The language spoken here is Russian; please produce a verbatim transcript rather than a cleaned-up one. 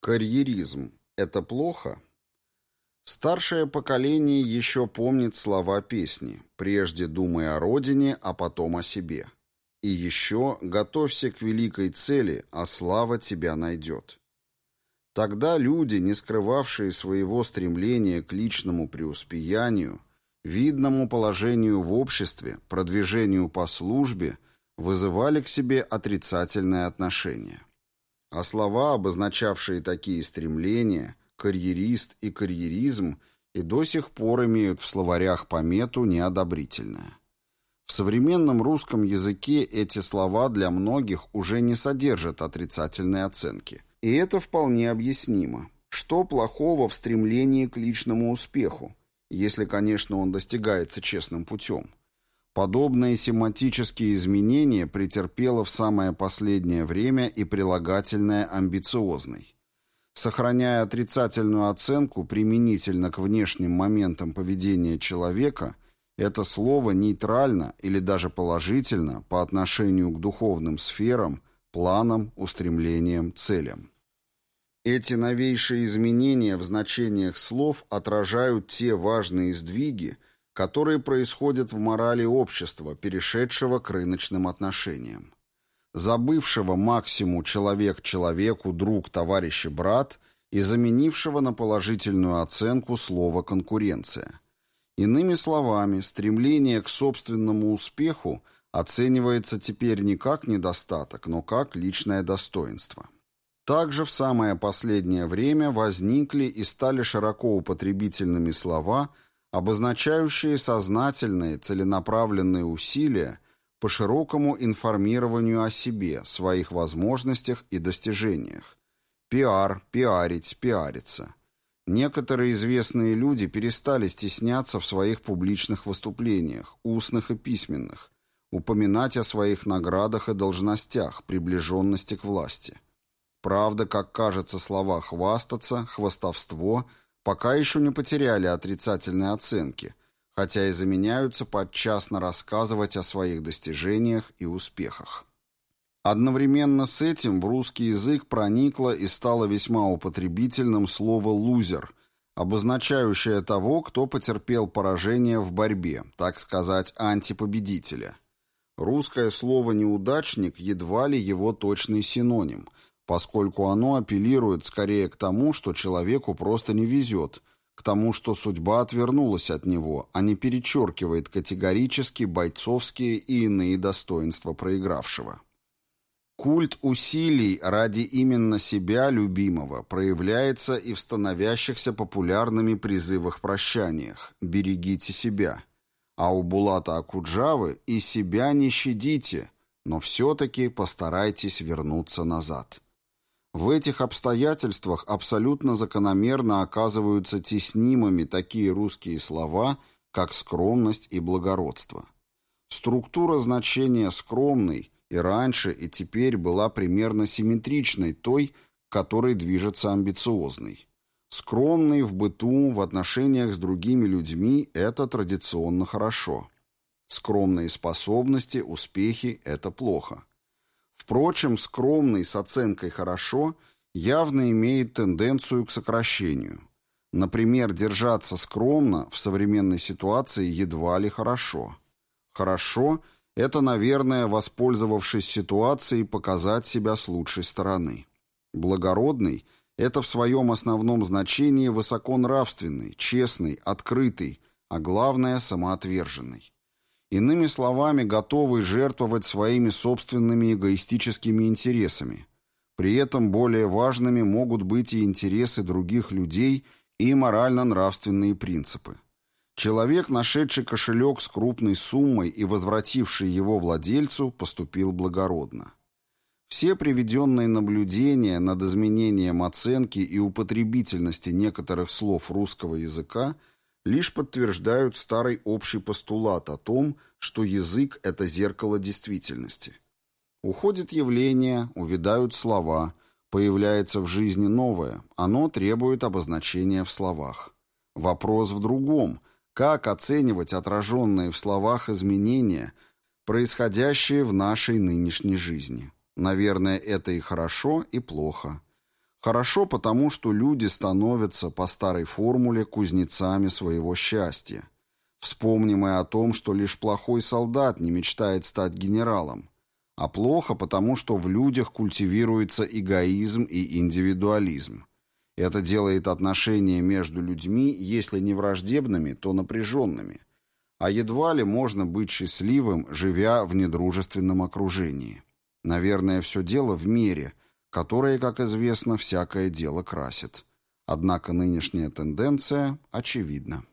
Карьеризм– это плохо? Старшее поколение еще помнит слова песни «Прежде думай о родине, а потом о себе». И еще «Готовься к великой цели, а слава тебя найдет». Тогда люди, не скрывавшие своего стремления к личному преуспеянию, видному положению в обществе, продвижению по службе, вызывали к себе отрицательное отношение. А слова, обозначавшие такие стремления, карьерист и карьеризм, и до сих пор имеют в словарях помету неодобрительное. В современном русском языке эти слова для многих уже не содержат отрицательной оценки. И это вполне объяснимо. Что плохого в стремлении к личному успеху, если, конечно, он достигается честным путем? Подобные семантические изменения претерпело в самое последнее время и прилагательное «амбициозный». Сохраняя отрицательную оценку применительно к внешним моментам поведения человека, это слово нейтрально или даже положительно по отношению к духовным сферам, планам, устремлениям, целям. Эти новейшие изменения в значениях слов отражают те важные сдвиги, которые происходят в морали общества, перешедшего к рыночным отношениям. Забывшего максимум человек человеку, друг, товарищ и брат, и заменившего на положительную оценку слово «конкуренция». Иными словами, стремление к собственному успеху оценивается теперь не как недостаток, но как личное достоинство. Также в самое последнее время возникли и стали широко употребительными слова, обозначающие сознательные, целенаправленные усилия по широкому информированию о себе, своих возможностях и достижениях. Пиар, пиарить, пиариться. Некоторые известные люди перестали стесняться в своих публичных выступлениях, устных и письменных, упоминать о своих наградах и должностях, приближенности к власти. Правда, как кажется, слова «хвастаться», «хвастовство» пока еще не потеряли отрицательной оценки, хотя и заменяются подчас на рассказывать о своих достижениях и успехах. Одновременно с этим в русский язык проникло и стало весьма употребительным слово «лузер», обозначающее того, кто потерпел поражение в борьбе, так сказать, антипобедителя. Русское слово «неудачник» едва ли его точный синоним, поскольку оно апеллирует скорее к тому, что человеку просто не везет, к тому, что судьба отвернулась от него, а не перечеркивает категорически бойцовские и иные достоинства проигравшего. Культ усилий ради именно себя любимого проявляется и в становящихся популярными призывах-прощаниях «берегите себя», а у Булата Акуджавы «и себя не щадите, но все-таки постарайтесь вернуться назад». В этих обстоятельствах абсолютно закономерно оказываются теснимыми такие русские слова, как скромность и благородство. Структура значения «скромный» и раньше, и теперь была примерно симметричной той, к которой движется амбициозный. Скромный в быту, в отношениях с другими людьми – это традиционно хорошо. Скромные способности, успехи – это плохо. Впрочем, скромный с оценкой «хорошо» явно имеет тенденцию к сокращению. Например, держаться скромно в современной ситуации едва ли хорошо. Хорошо – это, наверное, воспользовавшись ситуацией, показать себя с лучшей стороны. Благородный – это в своем основном значении высоконравственный, честный, открытый, а главное – самоотверженный. Иными словами, готовый жертвовать своими собственными эгоистическими интересами. При этом более важными могут быть и интересы других людей, и морально-нравственные принципы. Человек, нашедший кошелек с крупной суммой и возвративший его владельцу, поступил благородно. Все приведенные наблюдения над изменением оценки и употребительности некоторых слов русского языка лишь подтверждают старый общий постулат о том, что язык – это зеркало действительности. Уходит явление, увядают слова, появляется в жизни новое, оно требует обозначения в словах. Вопрос в другом – как оценивать отраженные в словах изменения, происходящие в нашей нынешней жизни? Наверное, это и хорошо, и плохо. Хорошо потому, что люди становятся по старой формуле кузнецами своего счастья. Вспомним и о том, что лишь плохой солдат не мечтает стать генералом. А плохо потому, что в людях культивируется эгоизм и индивидуализм. Это делает отношения между людьми, если не враждебными, то напряженными. А едва ли можно быть счастливым, живя в недружественном окружении. Наверное, все дело в мере, которое, как известно, всякое дело красит. Однако нынешняя тенденция очевидна.